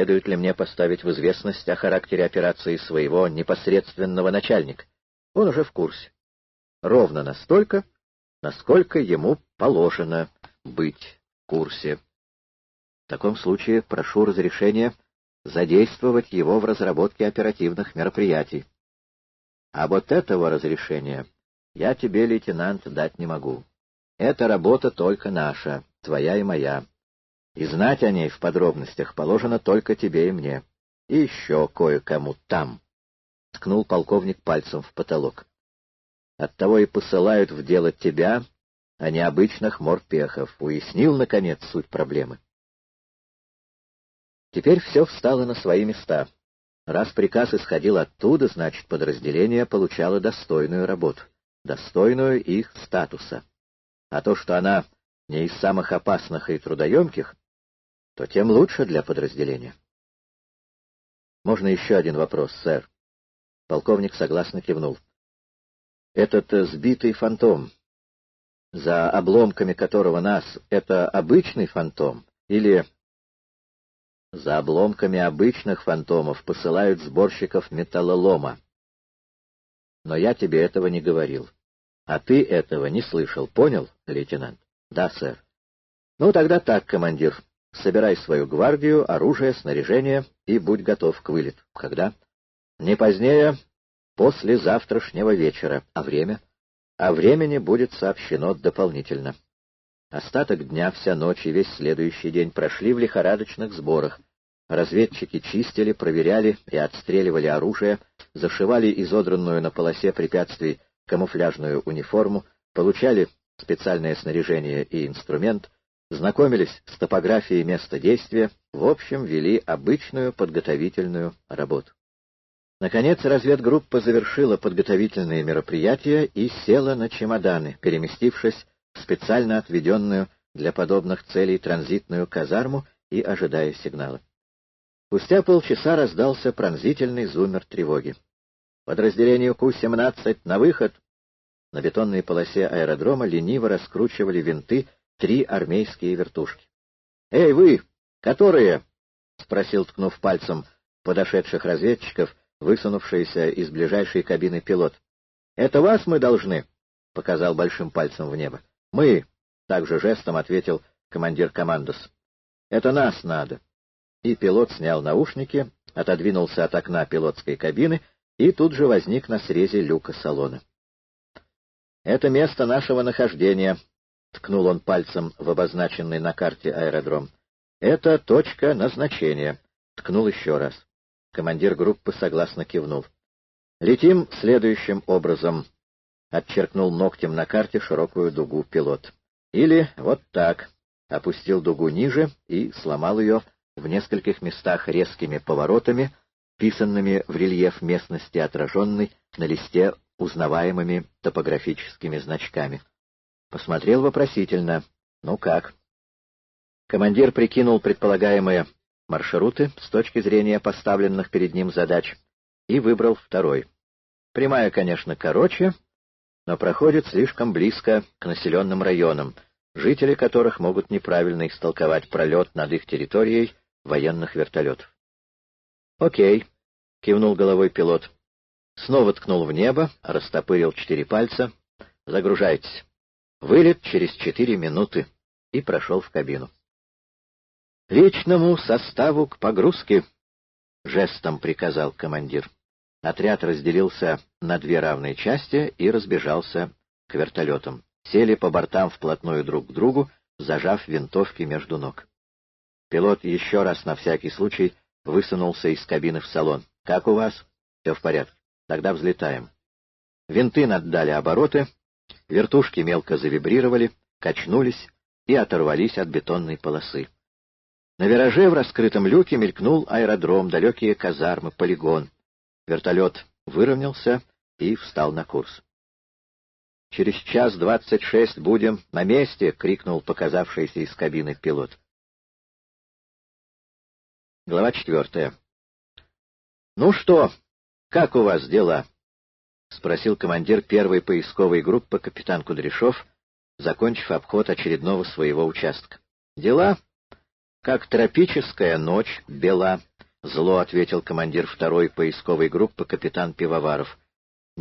следует ли мне поставить в известность о характере операции своего непосредственного начальника. Он уже в курсе. Ровно настолько, насколько ему положено быть в курсе. В таком случае прошу разрешения задействовать его в разработке оперативных мероприятий. А вот этого разрешения я тебе, лейтенант, дать не могу. Эта работа только наша, твоя и моя. И знать о ней в подробностях положено только тебе и мне. И еще кое-кому там. Ткнул полковник пальцем в потолок. Оттого и посылают в дело тебя, а не обычных морпехов. Уяснил, наконец, суть проблемы. Теперь все встало на свои места. Раз приказ исходил оттуда, значит, подразделение получало достойную работу, достойную их статуса. А то, что она не из самых опасных и трудоемких, то тем лучше для подразделения. Можно еще один вопрос, сэр? Полковник согласно кивнул. Этот сбитый фантом, за обломками которого нас, это обычный фантом или... За обломками обычных фантомов посылают сборщиков металлолома. Но я тебе этого не говорил. А ты этого не слышал, понял, лейтенант? Да, сэр. Ну, тогда так, командир. Собирай свою гвардию, оружие, снаряжение и будь готов к вылету. Когда? Не позднее после завтрашнего вечера. А время? О времени будет сообщено дополнительно. Остаток дня, вся ночь и весь следующий день прошли в лихорадочных сборах. Разведчики чистили, проверяли и отстреливали оружие, зашивали изодранную на полосе препятствий камуфляжную униформу, получали специальное снаряжение и инструмент, знакомились с топографией места действия, в общем, вели обычную подготовительную работу. Наконец, разведгруппа завершила подготовительные мероприятия и села на чемоданы, переместившись в специально отведенную для подобных целей транзитную казарму и ожидая сигнала. Спустя полчаса раздался пронзительный зуммер тревоги. «Подразделению Ку-17 на выход!» На бетонной полосе аэродрома лениво раскручивали винты 3 армейские вертушки. «Эй, вы! Которые?» — спросил, ткнув пальцем подошедших разведчиков, высунувшийся из ближайшей кабины пилот. «Это вас мы должны?» — показал большим пальцем в небо. «Мы!» — также жестом ответил командир командос. «Это нас надо!» И пилот снял наушники, отодвинулся от окна пилотской кабины и тут же возник на срезе люка салона. «Это место нашего нахождения», — ткнул он пальцем в обозначенный на карте аэродром. «Это точка назначения», — ткнул еще раз. Командир группы согласно кивнул. «Летим следующим образом», — отчеркнул ногтем на карте широкую дугу пилот. «Или вот так», — опустил дугу ниже и сломал ее в нескольких местах резкими поворотами, писанными в рельеф местности, отраженной на листе узнаваемыми топографическими значками. Посмотрел вопросительно. «Ну как?» Командир прикинул предполагаемые маршруты с точки зрения поставленных перед ним задач и выбрал второй. Прямая, конечно, короче, но проходит слишком близко к населенным районам, жители которых могут неправильно истолковать пролет над их территорией военных вертолетов. «Окей», — кивнул головой пилот. Снова ткнул в небо, растопырил 4 пальца. «Загружайтесь. Вылет через 4 минуты». И прошел в кабину. «Личному составу к погрузке», — жестом приказал командир. Отряд разделился на 2 равные части и разбежался к вертолетам. Сели по бортам вплотную друг к другу, зажав винтовки между ног. Пилот еще раз на всякий случай высунулся из кабины в салон. «Как у вас?» «Все в порядке. Тогда взлетаем». Винты наддали обороты, вертушки мелко завибрировали, качнулись и оторвались от бетонной полосы. На вираже в раскрытом люке мелькнул аэродром, далекие казармы, полигон. Вертолет выровнялся и встал на курс. «Через 1:26 будем на месте!» — крикнул показавшийся из кабины пилот. Глава 4. «Ну что, как у вас дела?» — спросил командир первой поисковой группы капитан Кудряшов, закончив обход очередного своего участка. «Дела? Как тропическая ночь бела», — зло ответил командир второй поисковой группы капитан Пивоваров.